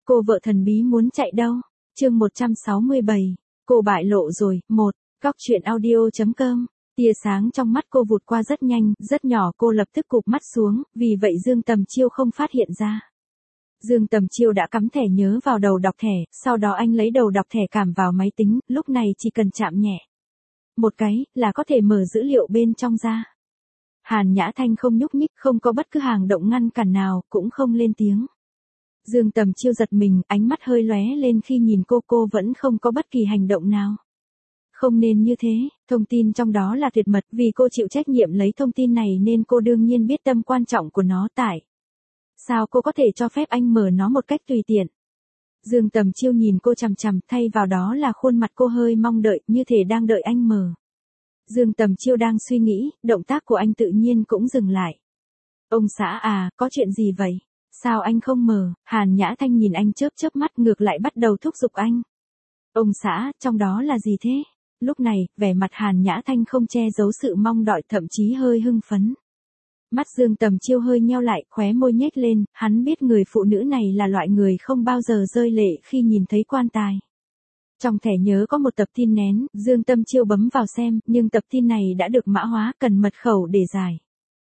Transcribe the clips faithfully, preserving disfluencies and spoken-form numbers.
Cô vợ thần bí muốn chạy đâu? Chương một trăm sáu mươi bảy. Cô bại lộ rồi. một. Góc truyện audio.com. Tia sáng trong mắt cô vụt qua rất nhanh, rất nhỏ, cô lập tức cụp mắt xuống, vì vậy Dương Tầm Chiêu không phát hiện ra. Dương Tầm Chiêu đã cắm thẻ nhớ vào đầu đọc thẻ, sau đó anh lấy đầu đọc thẻ cảm vào máy tính, lúc này chỉ cần chạm nhẹ một cái, là có thể mở dữ liệu bên trong ra. Hàn Nhã Thanh không nhúc nhích, không có bất cứ hành động ngăn cản nào, cũng không lên tiếng. Dương Tầm Chiêu giật mình, ánh mắt hơi lóe lên khi nhìn cô, cô vẫn không có bất kỳ hành động nào. Không nên như thế, thông tin trong đó là tuyệt mật, vì cô chịu trách nhiệm lấy thông tin này nên cô đương nhiên biết tầm quan trọng của nó. Tại sao cô có thể cho phép anh mở nó một cách tùy tiện? Dương Tầm Chiêu nhìn cô chằm chằm, thay vào đó là khuôn mặt cô hơi mong đợi, như thể đang đợi anh mở. Dương Tầm Chiêu đang suy nghĩ, động tác của anh tự nhiên cũng dừng lại. Ông xã à, có chuyện gì vậy? Sao anh không mở? Hàn Nhã Thanh nhìn anh chớp chớp mắt, ngược lại bắt đầu thúc giục anh. Ông xã, trong đó là gì thế? Lúc này, vẻ mặt Hàn Nhã Thanh không che giấu sự mong đợi, thậm chí hơi hưng phấn. Mắt Dương Tầm Chiêu hơi nheo lại, khóe môi nhếch lên, hắn biết người phụ nữ này là loại người không bao giờ rơi lệ khi nhìn thấy quan tài. Trong thẻ nhớ có một tập tin nén, Dương Tầm Chiêu bấm vào xem, nhưng tập tin này đã được mã hóa, cần mật khẩu để giải.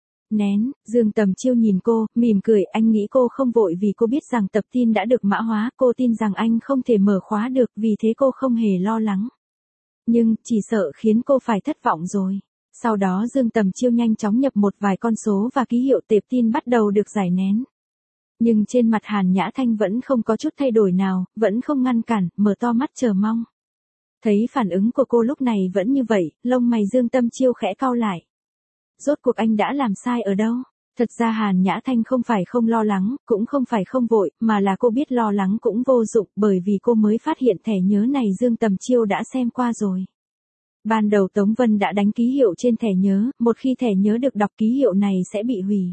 Nén, Dương Tầm Chiêu nhìn cô, mỉm cười, anh nghĩ cô không vội vì cô biết rằng tập tin đã được mã hóa, cô tin rằng anh không thể mở khóa được, vì thế cô không hề lo lắng. Nhưng, chỉ sợ khiến cô phải thất vọng rồi. Sau đó Dương Tầm Chiêu nhanh chóng nhập một vài con số và ký hiệu tệp tin bắt đầu được giải nén. Nhưng trên mặt Hàn Nhã Thanh vẫn không có chút thay đổi nào, vẫn không ngăn cản, mở to mắt chờ mong. Thấy phản ứng của cô lúc này vẫn như vậy, lông mày Dương Tầm Chiêu khẽ cau lại. Rốt cuộc anh đã làm sai ở đâu? Thật ra Hàn Nhã Thanh không phải không lo lắng, cũng không phải không vội, mà là cô biết lo lắng cũng vô dụng, bởi vì cô mới phát hiện thẻ nhớ này Dương Tầm Chiêu đã xem qua rồi. Ban đầu Tống Vân đã đánh ký hiệu trên thẻ nhớ, một khi thẻ nhớ được đọc ký hiệu này sẽ bị hủy.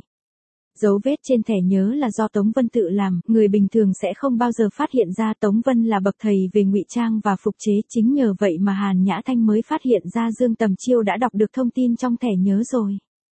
Dấu vết trên thẻ nhớ là do Tống Vân tự làm, người bình thường sẽ không bao giờ phát hiện ra. Tống Vân là bậc thầy về ngụy trang và phục chế, chính nhờ vậy mà Hàn Nhã Thanh mới phát hiện ra Dương Tầm Chiêu đã đọc được thông tin trong thẻ nhớ rồi.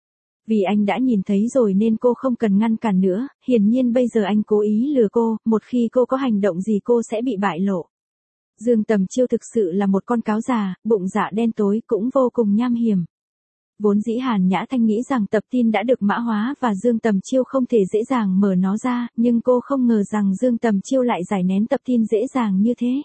Vì anh đã nhìn thấy rồi nên cô không cần ngăn cản nữa, hiển nhiên bây giờ anh cố ý lừa cô, một khi cô có hành động gì cô sẽ bị bại lộ. Dương Tầm Chiêu thực sự là một con cáo già, bụng dạ đen tối, cũng vô cùng nham hiểm. Vốn dĩ Hàn Nhã Thanh nghĩ rằng tập tin đã được mã hóa và Dương Tầm Chiêu không thể dễ dàng mở nó ra, nhưng cô không ngờ rằng Dương Tầm Chiêu lại giải nén tập tin dễ dàng như thế.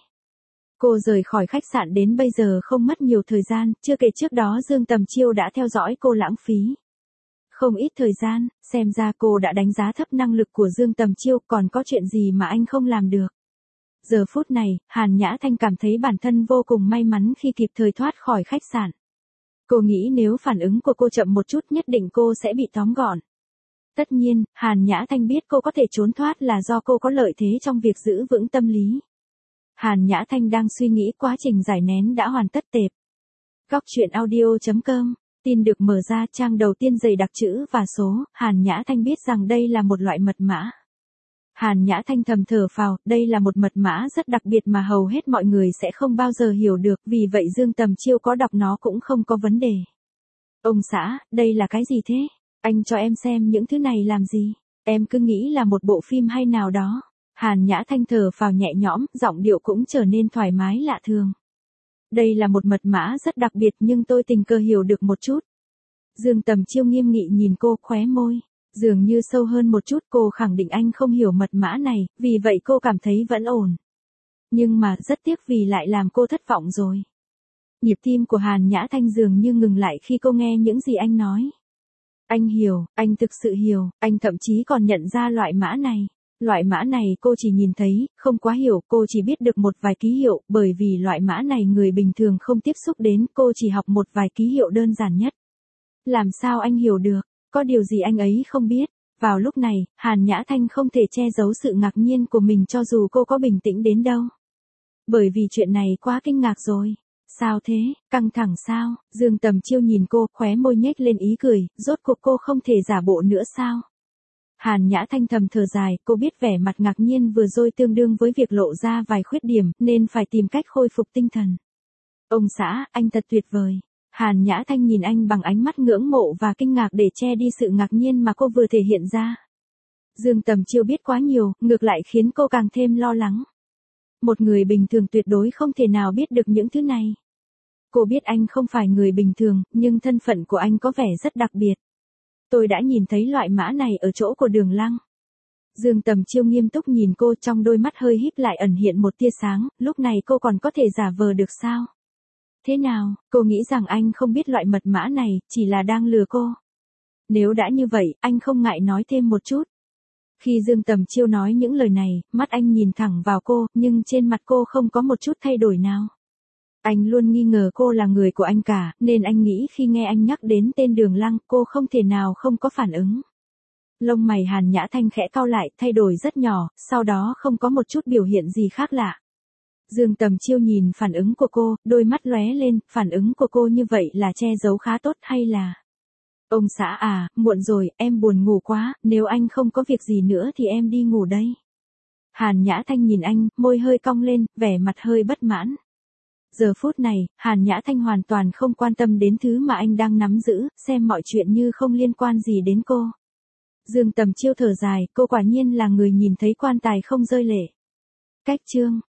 Cô rời khỏi khách sạn đến bây giờ không mất nhiều thời gian, chưa kể trước đó Dương Tầm Chiêu đã theo dõi cô lãng phí không ít thời gian, xem ra cô đã đánh giá thấp năng lực của Dương Tầm Chiêu, còn có chuyện gì mà anh không làm được. Giờ phút này, Hàn Nhã Thanh cảm thấy bản thân vô cùng may mắn khi kịp thời thoát khỏi khách sạn. Cô nghĩ nếu phản ứng của cô chậm một chút nhất định cô sẽ bị tóm gọn. Tất nhiên, Hàn Nhã Thanh biết cô có thể trốn thoát là do cô có lợi thế trong việc giữ vững tâm lý. Hàn Nhã Thanh đang suy nghĩ, quá trình giải nén đã hoàn tất tệp. Góc truyện audio.com. Tin được mở ra, trang đầu tiên dày đặc chữ và số, Hàn Nhã Thanh biết rằng đây là một loại mật mã. Hàn Nhã Thanh thầm thở phào, đây là một mật mã rất đặc biệt mà hầu hết mọi người sẽ không bao giờ hiểu được, vì vậy Dương Tầm Chiêu có đọc nó cũng không có vấn đề. Ông xã, đây là cái gì thế? Anh cho em xem những thứ này làm gì? Em cứ nghĩ là một bộ phim hay nào đó. Hàn Nhã Thanh thở phào nhẹ nhõm, giọng điệu cũng trở nên thoải mái lạ thường. Đây là một mật mã rất đặc biệt nhưng tôi tình cờ hiểu được một chút. Dương Tầm Chiêu nghiêm nghị nhìn cô, khóe môi dường như sâu hơn một chút, cô khẳng định anh không hiểu mật mã này, vì vậy cô cảm thấy vẫn ổn. Nhưng mà rất tiếc vì lại làm cô thất vọng rồi. Nhịp tim của Hàn Nhã Thanh dường như ngừng lại khi cô nghe những gì anh nói. Anh hiểu, anh thực sự hiểu, anh thậm chí còn nhận ra loại mã này. Loại mã này cô chỉ nhìn thấy, không quá hiểu, cô chỉ biết được một vài ký hiệu, bởi vì loại mã này người bình thường không tiếp xúc đến, cô chỉ học một vài ký hiệu đơn giản nhất. Làm sao anh hiểu được? Có điều gì anh ấy không biết? Vào lúc này, Hàn Nhã Thanh không thể che giấu sự ngạc nhiên của mình cho dù cô có bình tĩnh đến đâu. Bởi vì chuyện này quá kinh ngạc rồi. Sao thế? Căng thẳng sao? Dương Tầm Chiêu nhìn cô, khóe môi nhếch lên ý cười, rốt cuộc cô không thể giả bộ nữa sao? Hàn Nhã Thanh thầm thở dài, cô biết vẻ mặt ngạc nhiên vừa rồi tương đương với việc lộ ra vài khuyết điểm, nên phải tìm cách khôi phục tinh thần. Ông xã, anh thật tuyệt vời. Hàn Nhã Thanh nhìn anh bằng ánh mắt ngưỡng mộ và kinh ngạc để che đi sự ngạc nhiên mà cô vừa thể hiện ra. Dương Tầm Chiêu biết quá nhiều, ngược lại khiến cô càng thêm lo lắng. Một người bình thường tuyệt đối không thể nào biết được những thứ này. Cô biết anh không phải người bình thường, nhưng thân phận của anh có vẻ rất đặc biệt. Tôi đã nhìn thấy loại mã này ở chỗ của Đường Lăng. Dương Tầm Chiêu nghiêm túc nhìn cô, trong đôi mắt hơi híp lại ẩn hiện một tia sáng, lúc này cô còn có thể giả vờ được sao? Thế nào, cô nghĩ rằng anh không biết loại mật mã này, chỉ là đang lừa cô. Nếu đã như vậy, anh không ngại nói thêm một chút. Khi Dương Tầm Chiêu nói những lời này, mắt anh nhìn thẳng vào cô, nhưng trên mặt cô không có một chút thay đổi nào. Anh luôn nghi ngờ cô là người của anh cả, nên anh nghĩ khi nghe anh nhắc đến tên Đường Lăng, cô không thể nào không có phản ứng. Lông mày Hàn Nhã Thanh khẽ cau lại, thay đổi rất nhỏ, sau đó không có một chút biểu hiện gì khác lạ. Dương Tầm Chiêu nhìn phản ứng của cô, đôi mắt lóe lên, phản ứng của cô như vậy là che giấu khá tốt hay là... Ông xã à, muộn rồi, em buồn ngủ quá, nếu anh không có việc gì nữa thì em đi ngủ đây. Hàn Nhã Thanh nhìn anh, môi hơi cong lên, vẻ mặt hơi bất mãn. Giờ phút này, Hàn Nhã Thanh hoàn toàn không quan tâm đến thứ mà anh đang nắm giữ, xem mọi chuyện như không liên quan gì đến cô. Dương Tầm Chiêu thở dài, cô quả nhiên là người nhìn thấy quan tài không rơi lệ. Cách chương